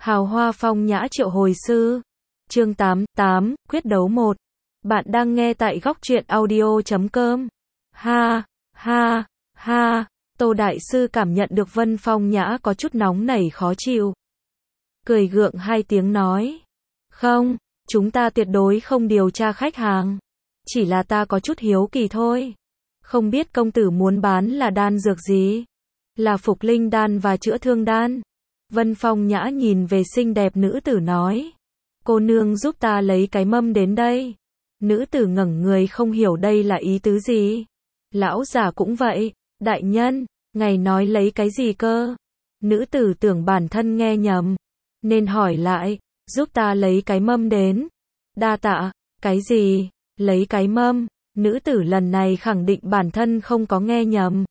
Hào hoa phong nhã triệu hồi sư. Chương 88, quyết đấu 1. Bạn đang nghe tại góc truyện audio.com. Ha, ha, ha. Tô Đại Sư cảm nhận được Vân Phong Nhã có chút nóng nảy khó chịu. Cười gượng hai tiếng nói. Không, chúng ta tuyệt đối không điều tra khách hàng. Chỉ là ta có chút hiếu kỳ thôi. Không biết công tử muốn bán là đan dược gì? Là phục linh đan và chữa thương đan. Vân Phong Nhã nhìn về xinh đẹp nữ tử nói. Cô nương giúp ta lấy cái mâm đến đây. Nữ tử ngẩng người không hiểu đây là ý tứ gì. Lão giả cũng vậy. Đại nhân, ngài nói lấy cái gì cơ? Nữ tử tưởng bản thân nghe nhầm. Nên hỏi lại, giúp ta lấy cái mâm đến. Đa tạ, cái gì? Lấy cái mâm. Nữ tử lần này khẳng định bản thân không có nghe nhầm.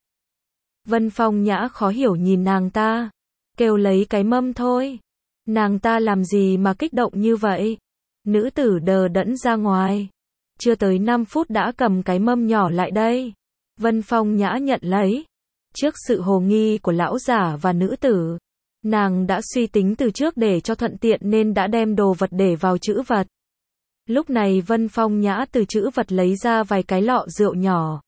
Vân Phong Nhã khó hiểu nhìn nàng ta. Kêu lấy cái mâm thôi. Nàng ta làm gì mà kích động như vậy? Nữ tử đờ đẫn ra ngoài. Chưa tới 5 phút đã cầm cái mâm nhỏ lại đây. Vân Phong Nhã nhận lấy. Trước sự hồ nghi của lão giả và nữ tử, nàng đã suy tính từ trước để cho thuận tiện nên đã đem đồ vật để vào trữ vật. Lúc này Vân Phong Nhã từ trữ vật lấy ra vài cái lọ rượu nhỏ.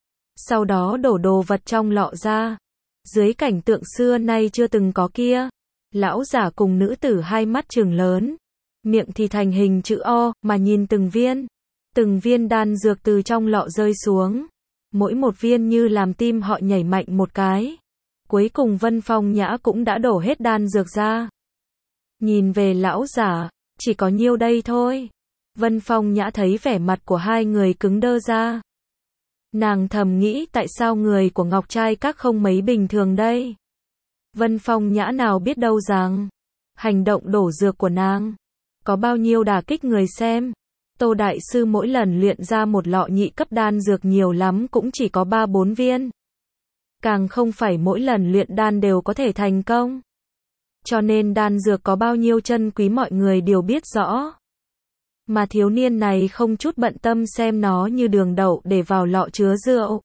Sau đó đổ đồ vật trong lọ ra. Dưới cảnh tượng xưa nay chưa từng có kia, lão giả cùng nữ tử hai mắt trừng lớn, miệng thì thành hình chữ O, mà nhìn từng viên đan dược từ trong lọ rơi xuống. Mỗi một viên như làm tim họ nhảy mạnh một cái. Cuối cùng Vân Phong Nhã cũng đã đổ hết đan dược ra. Nhìn về lão giả, chỉ có nhiêu đây thôi. Vân Phong Nhã thấy vẻ mặt của hai người cứng đơ ra. Nàng thầm nghĩ tại sao người của Ngọc Trai Các không mấy bình thường đây. Vân Phong Nhã nào biết đâu rằng, hành động đổ dược của nàng có bao nhiêu đả kích người xem. Tô Đại Sư mỗi lần luyện ra một lọ nhị cấp đan dược nhiều lắm cũng chỉ có 3-4 viên. Càng không phải mỗi lần luyện đan đều có thể thành công. Cho nên đan dược có bao nhiêu chân quý mọi người đều biết rõ. Mà thiếu niên này không chút bận tâm xem nó như đường đậu để vào lọ chứa rượu.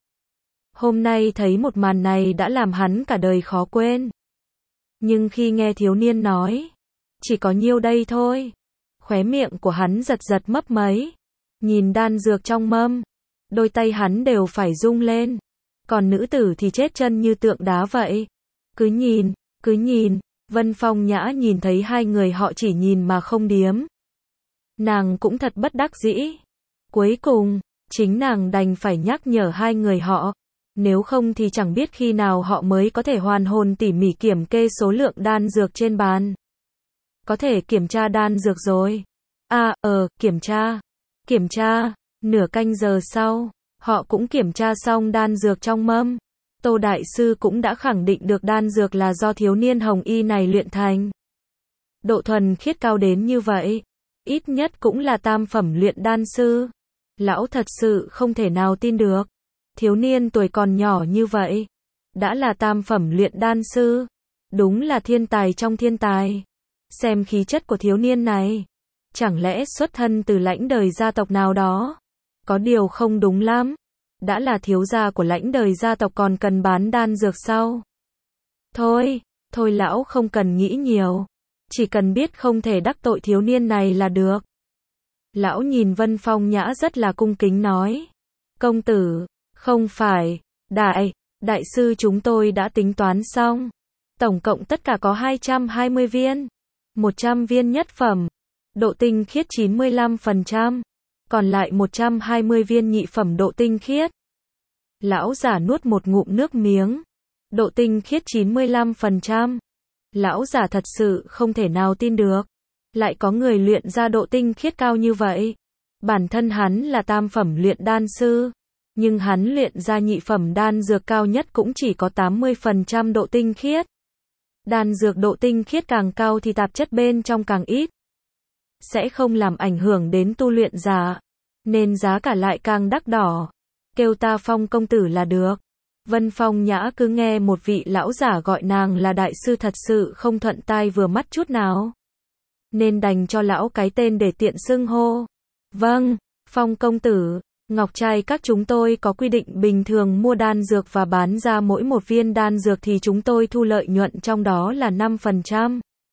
Hôm nay thấy một màn này đã làm hắn cả đời khó quên. Nhưng khi nghe thiếu niên nói, chỉ có nhiêu đây thôi, khóe miệng của hắn giật giật mấp máy. Nhìn đan dược trong mâm, đôi tay hắn đều phải rung lên. Còn nữ tử thì chết chân như tượng đá vậy. Cứ nhìn, Vân Phong Nhã nhìn thấy hai người họ chỉ nhìn mà không điếm. Nàng cũng thật bất đắc dĩ. Cuối cùng, chính nàng đành phải nhắc nhở hai người họ. Nếu không thì chẳng biết khi nào họ mới có thể hoàn hồn tỉ mỉ kiểm kê số lượng đan dược trên bàn. Có thể kiểm tra đan dược rồi. Kiểm tra. Nửa canh giờ sau, họ cũng kiểm tra xong đan dược trong mâm. Tô Đại Sư cũng đã khẳng định được đan dược là do thiếu niên hồng y này luyện thành. Độ thuần khiết cao đến như vậy, ít nhất cũng là tam phẩm luyện đan sư. Lão thật sự không thể nào tin được. Thiếu niên tuổi còn nhỏ như vậy, đã là tam phẩm luyện đan sư. Đúng là thiên tài trong thiên tài. Xem khí chất của thiếu niên này, chẳng lẽ xuất thân từ lãnh đời gia tộc nào đó? Có điều không đúng lắm. Đã là thiếu gia của lãnh đời gia tộc còn cần bán đan dược sao? Thôi lão không cần nghĩ nhiều. Chỉ cần biết không thể đắc tội thiếu niên này là được. Lão nhìn Vân Phong Nhã rất là cung kính nói. Công tử, không phải, đại sư chúng tôi đã tính toán xong. Tổng cộng tất cả có 220 viên. 100 viên nhất phẩm. Độ tinh khiết 95%. Còn lại 120 viên nhị phẩm độ tinh khiết. Lão giả nuốt một ngụm nước miếng. Độ tinh khiết 95%. Lão giả thật sự không thể nào tin được. Lại có người luyện ra độ tinh khiết cao như vậy. Bản thân hắn là tam phẩm luyện đan sư. Nhưng hắn luyện ra nhị phẩm đan dược cao nhất cũng chỉ có 80% độ tinh khiết. Đan dược độ tinh khiết càng cao thì tạp chất bên trong càng ít. Sẽ không làm ảnh hưởng đến tu luyện giả. Nên giá cả lại càng đắt đỏ. Kêu ta Phong công tử là được. Vân Phong Nhã cứ nghe một vị lão giả gọi nàng là đại sư thật sự không thuận tai vừa mắt chút nào. Nên đành cho lão cái tên để tiện xưng hô. Vâng, Phong công tử, Ngọc Trai Các chúng tôi có quy định bình thường mua đan dược và bán ra mỗi một viên đan dược thì chúng tôi thu lợi nhuận trong đó là 5%.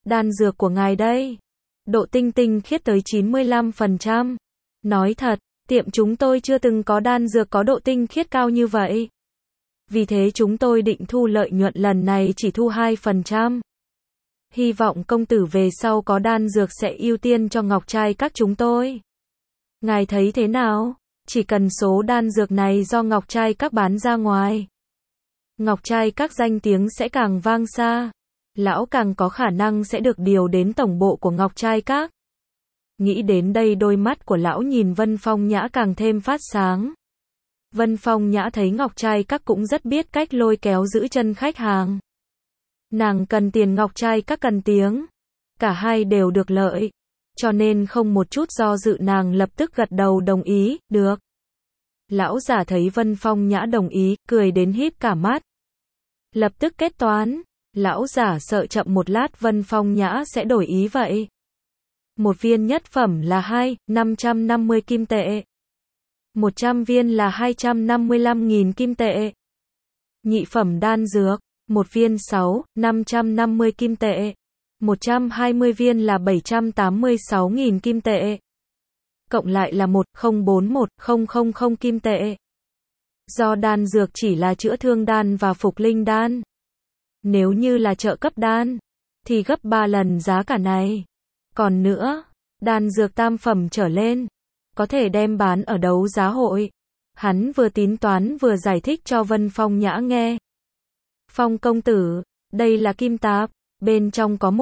Đan dược của ngài đây. Độ tinh khiết tới 95%. Nói thật, tiệm chúng tôi chưa từng có đan dược có độ tinh khiết cao như vậy. Vì thế chúng tôi định thu lợi nhuận lần này chỉ thu 2%. Hy vọng công tử về sau có đan dược sẽ ưu tiên cho ngọc trai các chúng tôi. Ngài thấy thế nào? Chỉ cần số đan dược này do ngọc trai các bán ra ngoài, ngọc trai các danh tiếng sẽ càng vang xa. Lão càng có khả năng sẽ được điều đến tổng bộ của ngọc trai các. Nghĩ đến đây đôi mắt của lão nhìn Vân Phong Nhã càng thêm phát sáng. Vân Phong Nhã thấy ngọc trai các cũng rất biết cách lôi kéo giữ chân khách hàng. Nàng cần tiền, ngọc trai các cần tiếng. Cả hai đều được lợi. Cho nên không một chút do dự nàng lập tức gật đầu đồng ý, được. Lão giả thấy Vân Phong Nhã đồng ý, cười đến híp cả mắt. Lập tức kết toán. Lão giả sợ chậm một lát Vân Phong Nhã sẽ đổi ý vậy. Một viên nhất phẩm là 550 kim tệ. 100 viên là 255.000 kim tệ. Nhị phẩm đan dược, một viên 550 kim tệ. 120 viên là 786.000 kim tệ. Cộng lại là 1041000 kim tệ. Do đan dược chỉ là chữa thương đan và phục linh đan. Nếu như là trợ cấp đan, thì gấp 3 lần giá cả này. Còn nữa, đan dược tam phẩm trở lên, có thể đem bán ở đấu giá hội. Hắn vừa tính toán vừa giải thích cho Vân Phong Nhã nghe. Phong công tử, đây là kim tạp, bên trong có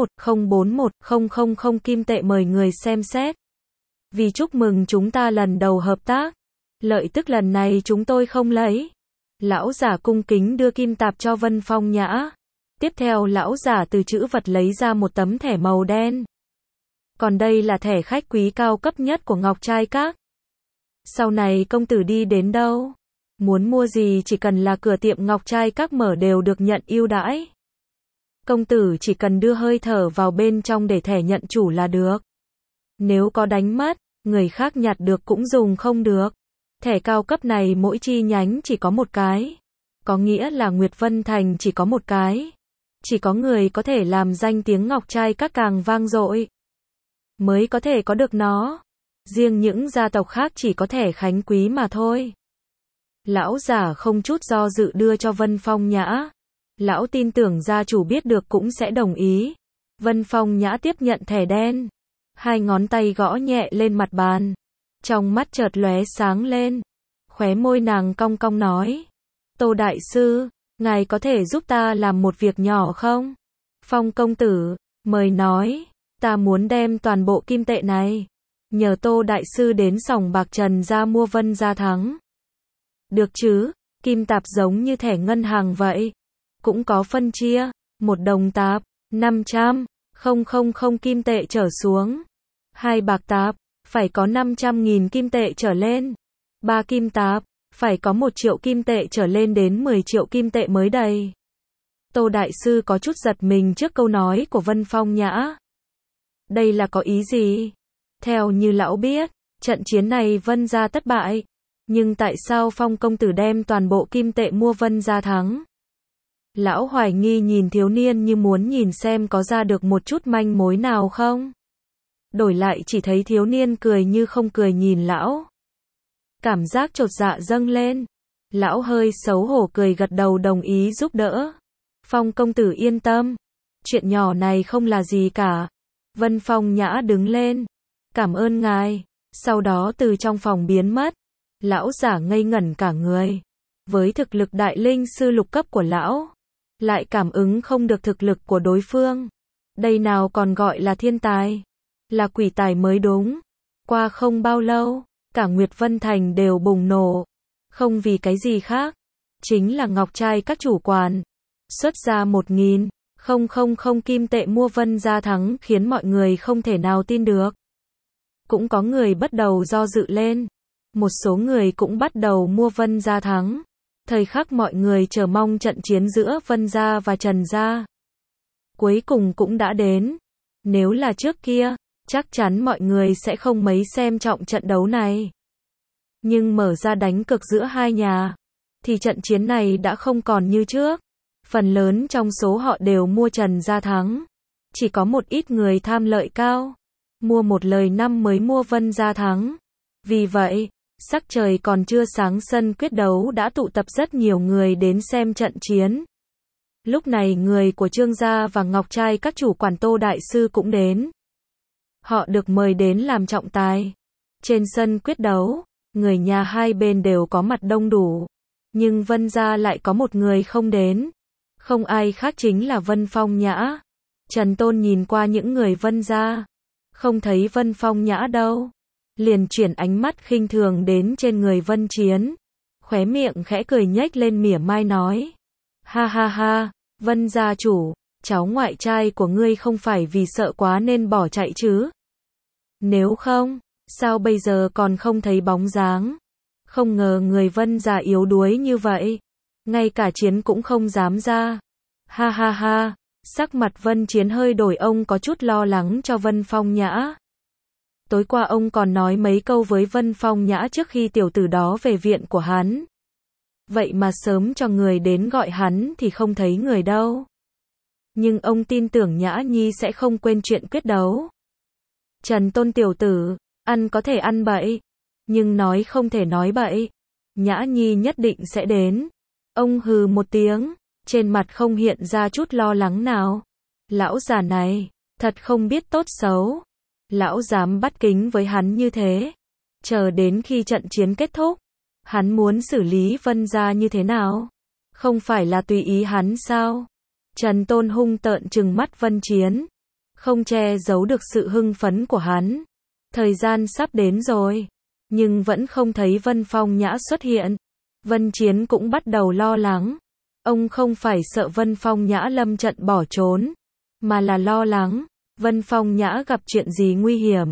1041000 kim tệ, mời người xem xét. Vì chúc mừng chúng ta lần đầu hợp tác, lợi tức lần này chúng tôi không lấy. Lão giả cung kính đưa kim tạp cho Vân Phong Nhã. Tiếp theo lão giả từ trữ vật lấy ra một tấm thẻ màu đen. Còn đây là thẻ khách quý cao cấp nhất của ngọc trai các. Sau này công tử đi đến đâu, muốn mua gì chỉ cần là cửa tiệm ngọc trai các mở đều được nhận ưu đãi. Công tử chỉ cần đưa hơi thở vào bên trong để thẻ nhận chủ là được. Nếu có đánh mất, người khác nhặt được cũng dùng không được. Thẻ cao cấp này mỗi chi nhánh chỉ có một cái. Có nghĩa là Nguyệt Vân Thành chỉ có một cái. Chỉ có người có thể làm danh tiếng ngọc trai các càng vang dội mới có thể có được nó. Riêng những gia tộc khác chỉ có thẻ khánh quý mà thôi. Lão giả không chút do dự đưa cho Vân Phong Nhã. Lão tin tưởng gia chủ biết được cũng sẽ đồng ý. Vân Phong Nhã tiếp nhận thẻ đen. Hai ngón tay gõ nhẹ lên mặt bàn. Trong mắt chợt lóe sáng lên. Khóe môi nàng cong cong nói. Tô đại sư, ngài có thể giúp ta làm một việc nhỏ không? Phong công tử, mời nói. Ta muốn đem toàn bộ kim tệ này nhờ Tô đại sư đến sòng bạc Trần gia mua Vân gia thắng. Được chứ? Kim tạp giống như thẻ ngân hàng vậy. Cũng có phân chia. 1 đồng tạp, 500.000 kim tệ trở xuống. 2 bạc tạp, phải có 500.000 kim tệ trở lên. 3 kim tạp, phải có 1 triệu kim tệ trở lên đến 10 triệu kim tệ mới đầy. Tô đại sư có chút giật mình trước câu nói của Vân Phong Nhã. Đây là có ý gì? Theo như lão biết, trận chiến này Vân gia thất bại. Nhưng tại sao Phong công tử đem toàn bộ kim tệ mua Vân gia thắng? Lão hoài nghi nhìn thiếu niên như muốn nhìn xem có ra được một chút manh mối nào không. Đổi lại chỉ thấy thiếu niên cười như không cười nhìn lão. Cảm giác chột dạ dâng lên. Lão hơi xấu hổ cười gật đầu đồng ý giúp đỡ. Phong công tử yên tâm. Chuyện nhỏ này không là gì cả. Vân Phong Nhã đứng lên. Cảm ơn ngài. Sau đó từ trong phòng biến mất. Lão giả ngây ngẩn cả người. Với thực lực đại linh sư lục cấp của lão, lại cảm ứng không được thực lực của đối phương. Đây nào còn gọi là thiên tài. Là quỷ tài mới đúng. Qua không bao lâu, cả Nguyệt Vân Thành đều bùng nổ. Không vì cái gì khác. Chính là ngọc trai các chủ quản. Xuất ra 1.000 kim tệ mua Vân gia thắng khiến mọi người không thể nào tin được. Cũng có người bắt đầu do dự lên. Một số người cũng bắt đầu mua Vân gia thắng. Thời khắc mọi người chờ mong trận chiến giữa Vân gia và Trần gia. Cuối cùng cũng đã đến. Nếu là trước kia, chắc chắn mọi người sẽ không mấy xem trọng trận đấu này. Nhưng mở ra đánh cược giữa hai nhà, thì trận chiến này đã không còn như trước. Phần lớn trong số họ đều mua Trần gia thắng. chỉ có một ít người tham lợi cao. Mua một lời năm mới mua Vân gia thắng. Vì vậy, sắc trời còn chưa sáng sân quyết đấu đã tụ tập rất nhiều người đến xem trận chiến. Lúc này người của Trương gia và Ngọc Trai các chủ quản Tô Đại Sư cũng đến. Họ được mời đến làm trọng tài. Trên sân quyết đấu, người nhà hai bên đều có mặt đông đủ. Nhưng Vân gia lại có một người không đến. Không ai khác chính là Vân Phong Nhã. Trần Tôn nhìn qua những người Vân gia. Không thấy Vân Phong Nhã đâu. Liền chuyển ánh mắt khinh thường đến trên người Vân Chiến. Khóe miệng khẽ cười nhếch lên mỉa mai nói. Ha ha ha, Vân gia chủ, cháu ngoại trai của ngươi không phải vì sợ quá nên bỏ chạy chứ? Nếu không, sao bây giờ còn không thấy bóng dáng? Không ngờ người Vân gia yếu đuối như vậy. Ngay cả chiến cũng không dám ra. Ha ha ha, sắc mặt Vân Chiến hơi đổi, ông có chút lo lắng cho Vân Phong Nhã. Tối qua ông còn nói mấy câu với Vân Phong Nhã trước khi tiểu tử đó về viện của hắn. Vậy mà sớm cho người đến gọi hắn thì không thấy người đâu. Nhưng ông tin tưởng Nhã Nhi sẽ không quên chuyện quyết đấu. Trần Tôn tiểu tử, ăn có thể ăn bậy, nhưng nói không thể nói bậy. Nhã Nhi nhất định sẽ đến. Ông hừ một tiếng, trên mặt không hiện ra chút lo lắng nào. Lão già này, thật không biết tốt xấu. Lão dám bắt kính với hắn như thế. Chờ đến khi trận chiến kết thúc, hắn muốn xử lý Vân gia như thế nào? Không phải là tùy ý hắn sao? Trần Tôn hung tợn trừng mắt Vân Chiến. Không che giấu được sự hưng phấn của hắn. Thời gian sắp đến rồi. Nhưng vẫn không thấy Vân Phong Nhã xuất hiện. Vân Chiến cũng bắt đầu lo lắng. Ông không phải sợ Vân Phong Nhã lâm trận bỏ trốn. Mà là lo lắng. Vân Phong Nhã gặp chuyện gì nguy hiểm.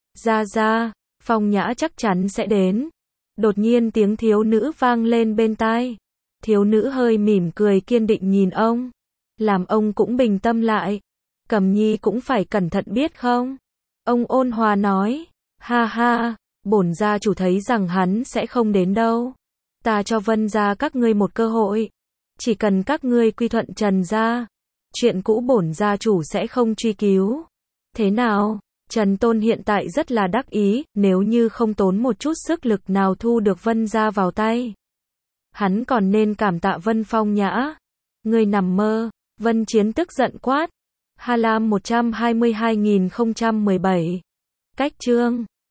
Ra, Phong Nhã chắc chắn sẽ đến. Đột nhiên tiếng thiếu nữ vang lên bên tai. Thiếu nữ hơi mỉm cười kiên định nhìn ông. Làm ông cũng bình tâm lại. Cẩm Nhi cũng phải cẩn thận biết không? Ông ôn hòa nói. Ha ha, bổn gia chủ thấy rằng hắn sẽ không đến đâu. Ta cho Vân gia các ngươi một cơ hội. Chỉ cần các ngươi quy thuận Trần gia, chuyện cũ bổn gia chủ sẽ không truy cứu. Thế nào? Trần Tôn hiện tại rất là đắc ý, nếu như không tốn một chút sức lực nào thu được Vân gia vào tay. Hắn còn nên cảm tạ Vân Phong Nhã. Ngươi nằm mơ. Vân Chiến tức giận quát. Hà Lam 122.017. Cách chương